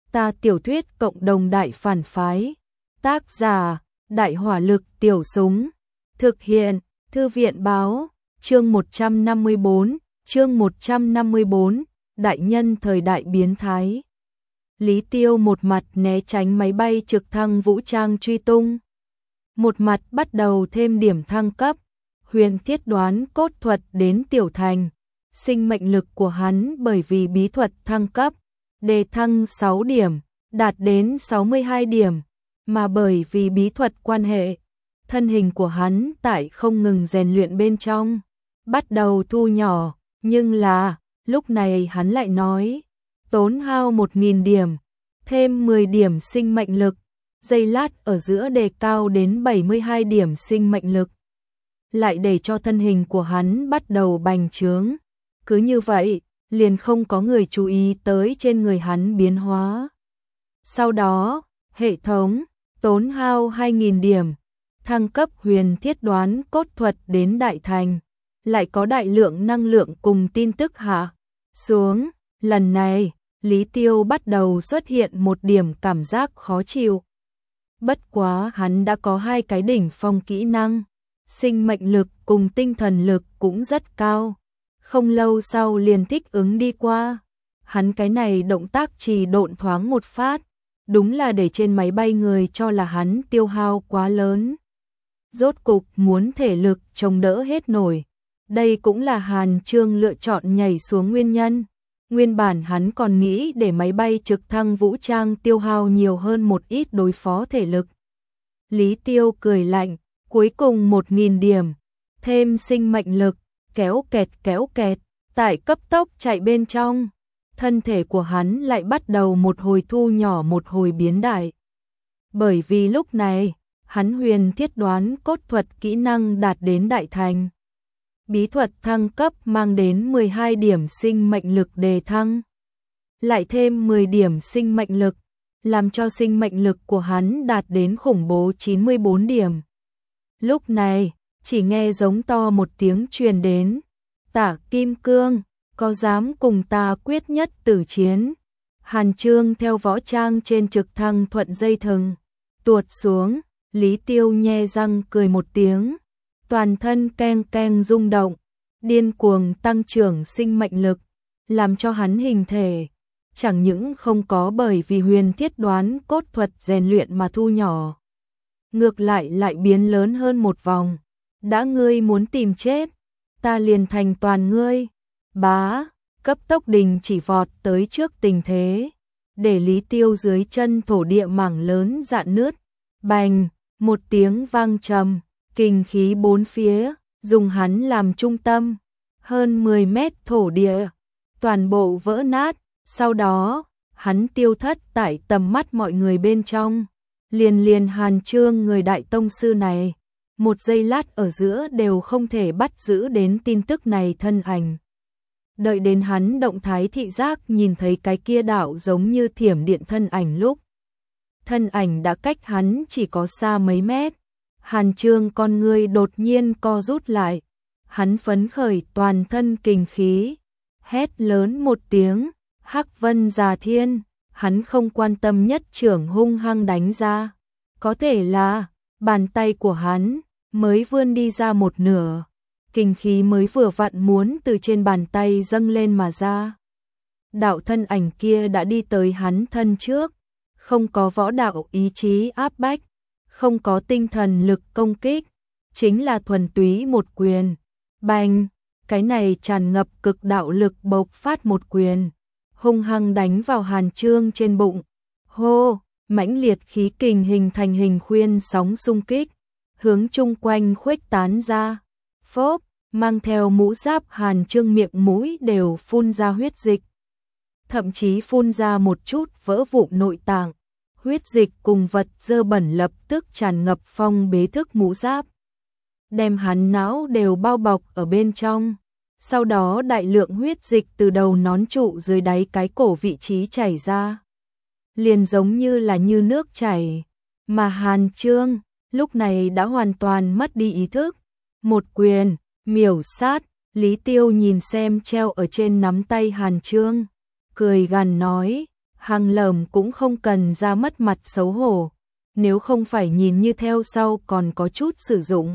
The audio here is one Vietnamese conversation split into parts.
Ta tiểu thuyết cộng đồng đại phản phái. Tác giả, Đại hỏa lực tiểu súng. Thực hiện, Thư viện báo, chương 154, Đại nhân thời đại biến thái. Lý Tiêu một mặt né tránh máy bay trực thăng vũ trang truy tung, một mặt bắt đầu thêm điểm thăng cấp, huyền thiết đoán cốt thuật đến tiểu thành. Sinh mệnh lực của hắn bởi vì bí thuật thăng cấp, đề thăng 6 điểm, đạt đến 62 điểm, mà bởi vì bí thuật quan hệ, thân hình của hắn tại không ngừng rèn luyện bên trong, bắt đầu thu nhỏ, nhưng là, lúc này hắn lại nói, tốn hao 1.000 điểm, thêm 10 điểm sinh mệnh lực, giây lát ở giữa đề cao đến 72 điểm sinh mệnh lực, lại để cho thân hình của hắn bắt đầu bành trướng. Cứ như vậy, liền không có người chú ý tới trên người hắn biến hóa. Sau đó, hệ thống tốn hao 2.000 điểm, thăng cấp huyền thiết đoán cốt thuật đến đại thành, lại có đại lượng năng lượng cùng tin tức hạ xuống. Lần này, Lý Tiêu bắt đầu xuất hiện một điểm cảm giác khó chịu. Bất quá hắn đã có 2 cái đỉnh phong kỹ năng, sinh mệnh lực cùng tinh thần lực cũng rất cao. Không lâu sau liền thích ứng đi qua. Hắn cái này động tác trì độn thoáng một phát, đúng là để trên máy bay người cho là hắn tiêu hao quá lớn. Rốt cục muốn thể lực chống đỡ hết nổi. Đây cũng là Hàn Chương lựa chọn nhảy xuống nguyên nhân. Nguyên bản hắn còn nghĩ để máy bay trực thăng vũ trang tiêu hao nhiều hơn một ít đối phó thể lực. Lý Tiêu cười lạnh, cuối cùng 1.000 điểm, thêm sinh mệnh lực, kéo kẹt, tại cấp tốc chạy bên trong. Thân thể của hắn lại bắt đầu một hồi thu nhỏ một hồi biến đại. Bởi vì lúc này, hắn huyền thiết đoán cốt thuật kỹ năng đạt đến đại thành. Bí thuật thăng cấp mang đến 12 điểm sinh mệnh lực đề thăng. Lại thêm 10 điểm sinh mệnh lực, làm cho sinh mệnh lực của hắn đạt đến khủng bố 94 điểm. Lúc này, chỉ nghe giống to một tiếng truyền đến. Tả Kim Cương, có dám cùng ta quyết nhất tử chiến? Hàn Chương theo võ trang trên trực thăng thuận dây thừng tuột xuống. Lý Tiêu nhe răng cười một tiếng, toàn thân keng keng rung động, điên cuồng tăng trưởng sinh mệnh lực, làm cho hắn hình thể chẳng những không có bởi vì huyền thiết đoán cốt thuật rèn luyện mà thu nhỏ, ngược lại biến lớn hơn một vòng. Đã ngươi muốn tìm chết, ta liền thành toàn ngươi. Bá, cấp tốc đình chỉ vọt tới trước tình thế, để Lý Tiêu dưới chân thổ địa mảng lớn rạn nứt. Bành, một tiếng vang trầm, kình khí bốn phía, dùng hắn làm trung tâm, hơn 10 mét thổ địa, toàn bộ vỡ nát. Sau đó, hắn tiêu thất tại tầm mắt mọi người bên trong. Liền Hàn Chương người đại tông sư này, một giây lát ở giữa đều không thể bắt giữ đến tin tức này thân ảnh. Đợi đến hắn động thái thị giác nhìn thấy cái kia đạo giống như thiểm điện thân ảnh lúc, thân ảnh đã cách hắn chỉ có xa mấy mét. Hàn Chương con ngươi đột nhiên co rút lại, hắn phấn khởi toàn thân kình khí, hét lớn một tiếng, Hắc Vân Già Thiên. Hắn không quan tâm nhất trưởng hung hăng đánh ra. Có thể là bàn tay của hắn mới vươn đi ra một nửa, kình khí mới vừa vặn muốn từ trên bàn tay dâng lên mà ra. Đạo thân ảnh kia đã đi tới hắn thân trước, không có võ đạo ý chí áp bách, không có tinh thần lực công kích, chính là thuần túy một quyền. Bành, cái này tràn ngập cực đạo lực bộc phát một quyền, hung hăng đánh vào Hàn Chương trên bụng. Hô, mãnh liệt khí kình hình thành hình khuyên sóng xung kích, hướng chung quanh khuếch tán ra. Phốp, mang theo mũ giáp Hàn Chương miệng mũi đều phun ra huyết dịch, thậm chí phun ra một chút vỡ vụn nội tạng. Huyết dịch cùng vật dơ bẩn lập tức tràn ngập phong bế thức mũ giáp, đem hắn não đều bao bọc ở bên trong. Sau đó đại lượng huyết dịch từ đầu nón trụ dưới đáy cái cổ vị trí chảy ra, liền giống như là như nước chảy. Mà Hàn Chương lúc này đã hoàn toàn mất đi ý thức. Một quyền miểu sát. Lý Tiêu nhìn xem treo ở trên nắm tay Hàn Chương, cười gằn nói, Hàng Lởm cũng không cần ra mất mặt xấu hổ, nếu không phải nhìn như theo sau còn có chút sử dụng.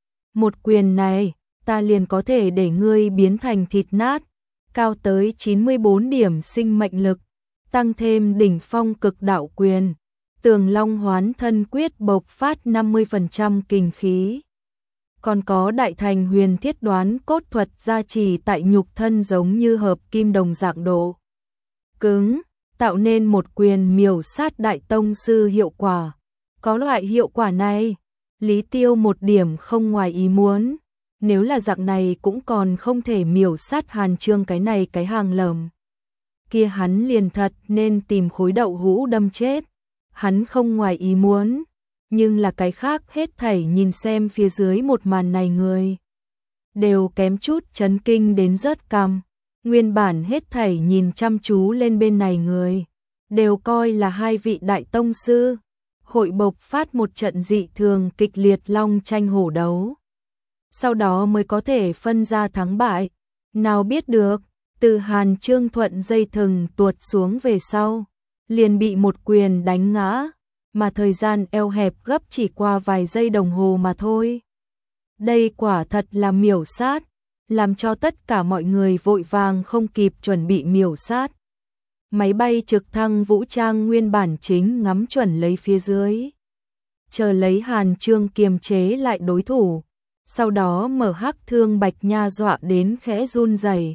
Một quyền này, ta liền có thể để ngươi biến thành thịt nát, cao tới 94 điểm sinh mệnh lực, tăng thêm đỉnh phong cực đạo quyền, Tường Long Hoán Thân Quyết bộc phát 50% kình khí. Còn có Đại Thành Huyền Thiết Đoán Cốt thuật gia trì tại nhục thân giống như hợp kim đồng dạng độ cứng, tạo nên một quyền miểu sát đại tông sư hiệu quả. Có loại hiệu quả này, Lý Tiêu một điểm không ngoài ý muốn, nếu là dạng này cũng còn không thể miểu sát Hàn Chương cái này cái Hàng Lởm. Kia hắn liền thật nên tìm khối đậu hũ đâm chết. Hắn không ngoài ý muốn, nhưng là cái khác hết thảy nhìn xem phía dưới một màn này người đều kém chút chấn kinh đến rớt cằm. Nguyên bản hết thảy nhìn chăm chú lên bên này người đều coi là hai vị đại tông sư, hội bộc phát một trận dị thường kịch liệt long tranh hổ đấu. Sau đó mới có thể phân ra thắng bại, nào biết được, từ Hàn Chương thuận dây thừng tuột xuống về sau, liền bị một quyền đánh ngã, mà thời gian eo hẹp gấp chỉ qua vài giây đồng hồ mà thôi. Đây quả thật là miểu sát, làm cho tất cả mọi người vội vàng không kịp chuẩn bị miểu sát. Máy bay trực thăng vũ trang nguyên bản chính ngắm chuẩn lấy phía dưới, chờ lấy Hàn Chương kiềm chế lại đối thủ, sau đó mở hắc thương Bạch Nha dọa đến khẽ run rẩy.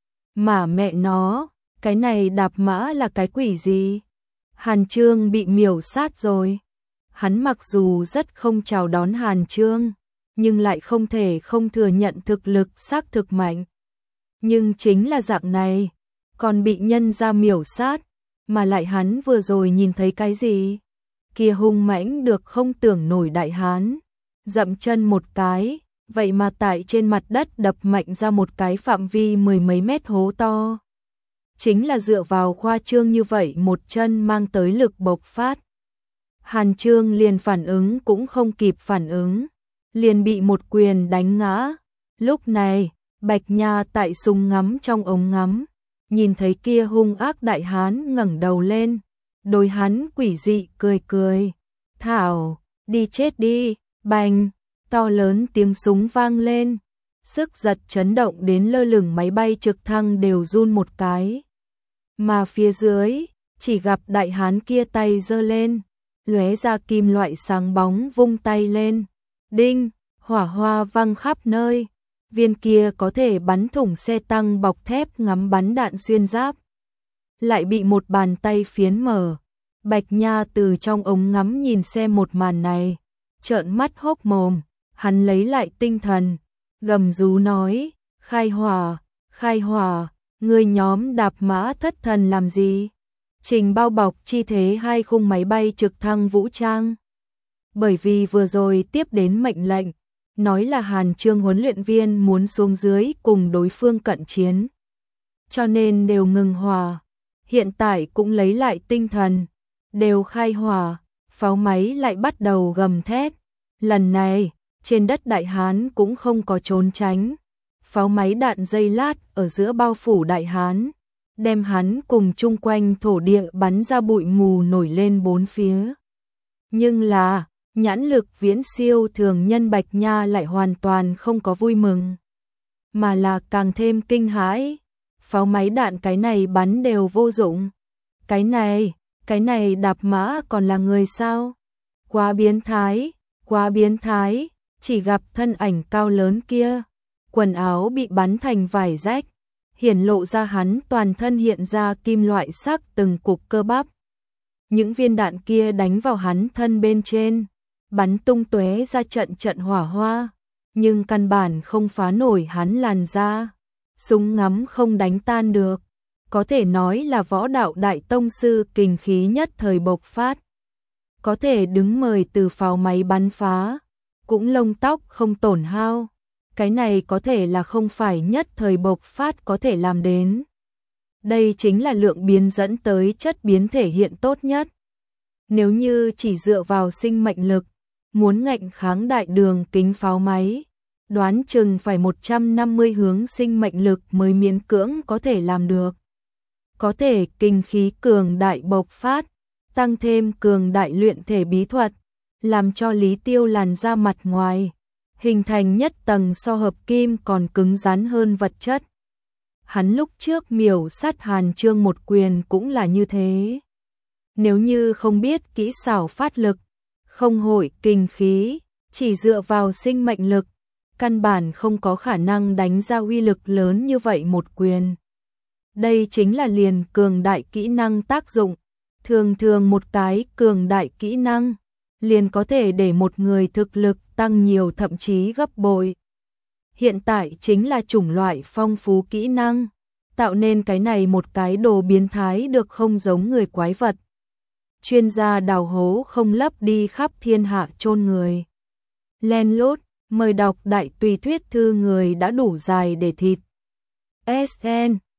Mà mẹ nó, cái này đạp mã là cái quỷ gì? Hàn Chương bị miểu sát rồi. Hắn mặc dù rất không chào đón Hàn Chương, nhưng lại không thể không thừa nhận thực lực xác thực mạnh. Nhưng chính là dạng này, còn bị nhân ra miểu sát, mà lại hắn vừa rồi nhìn thấy cái gì? Kia hung mãnh được không tưởng nổi đại hán, dậm chân một cái, vậy mà tại trên mặt đất đập mạnh ra một cái phạm vi mười mấy mét hố to. Chính là dựa vào khoa trương như vậy một chân mang tới lực bộc phát. Hàn Chương liền phản ứng cũng không kịp phản ứng, liền bị một quyền đánh ngã. Lúc này, Bạch Nha tại súng ngắm trong ống ngắm, nhìn thấy kia hung ác đại hán ngẩng đầu lên, đối hắn quỷ dị cười cười. Thảo, đi chết đi, bành, to lớn tiếng súng vang lên, sức giật chấn động đến lơ lửng máy bay trực thăng đều run một cái. Mà phía dưới, chỉ gặp đại hán kia tay giơ lên, lóe ra kim loại sáng bóng vung tay lên. Đinh, hỏa hoa văng khắp nơi. Viên kia có thể bắn thủng xe tăng bọc thép ngắm bắn đạn xuyên giáp, lại bị một bàn tay phiến mở. Bạch Nha từ trong ống ngắm nhìn xem một màn này, trợn mắt hốc mồm, hắn lấy lại tinh thần, gầm rú nói, khai hỏa, người nhóm đạp mã thất thần làm gì? Trình bao bọc chi thế hai khung máy bay trực thăng vũ trang. Bởi vì vừa rồi tiếp đến mệnh lệnh, nói là Hàn Chương huấn luyện viên muốn xuống dưới cùng đối phương cận chiến, cho nên đều ngừng hỏa. Hiện tại cũng lấy lại tinh thần, đều khai hỏa, pháo máy lại bắt đầu gầm thét. Lần này, trên đất Đại Hán cũng không có trốn tránh. Pháo máy đạn dây lát ở giữa bao phủ Đại Hán, đem hắn cùng chung quanh thổ địa bắn ra bụi mù nổi lên bốn phía. Nhưng là, nhãn lực viễn siêu thường nhân Bạch Nha lại hoàn toàn không có vui mừng, mà là càng thêm kinh hãi. Pháo máy đạn cái này bắn đều vô dụng. Cái này đạp mã còn là người sao? Quá biến thái, chỉ gặp thân ảnh cao lớn kia, quần áo bị bắn thành vải rách, hiển lộ ra hắn toàn thân hiện ra kim loại sắc từng cục cơ bắp. Những viên đạn kia đánh vào hắn thân bên trên, bắn tung tóe ra trận hỏa hoa, nhưng căn bản không phá nổi hắn làn da. Súng ngắm không đánh tan được, có thể nói là võ đạo đại tông sư kình khí nhất thời bộc phát. Có thể đứng mời từ pháo máy bắn phá, cũng lông tóc không tổn hao. Cái này có thể là không phải nhất thời bộc phát có thể làm đến. Đây chính là lượng biến dẫn tới chất biến thể hiện tốt nhất. Nếu như chỉ dựa vào sinh mệnh lực, muốn ngạnh kháng đại đường kính pháo máy, đoán chừng phải 150 hướng sinh mệnh lực mới miễn cưỡng có thể làm được. có thể kinh khí cường đại bộc phát, tăng thêm cường đại luyện thể bí thuật, làm cho Lý Tiêu làn da mặt ngoài hình thành nhất tầng so hợp kim còn cứng rắn hơn vật chất. Hắn lúc trước miểu sát Hàn Chương một quyền cũng là như thế. Nếu như không biết kỹ xảo phát lực, không hội kinh khí, chỉ dựa vào sinh mệnh lực, căn bản không có khả năng đánh ra uy lực lớn như vậy một quyền. Đây chính là liền cường đại kỹ năng tác dụng. Thường thường một cái cường đại kỹ năng liền có thể để một người thực lực tăng nhiều thậm chí gấp bội. Hiện tại chính là chủng loại phong phú kỹ năng, tạo nên cái này một cái đồ biến thái được không giống người quái vật. Chuyên gia đào hố không lấp đi khắp thiên hạ chôn người. Len lút, mời đọc đại tùy thuyết thư người đã đủ dài để thịt. SN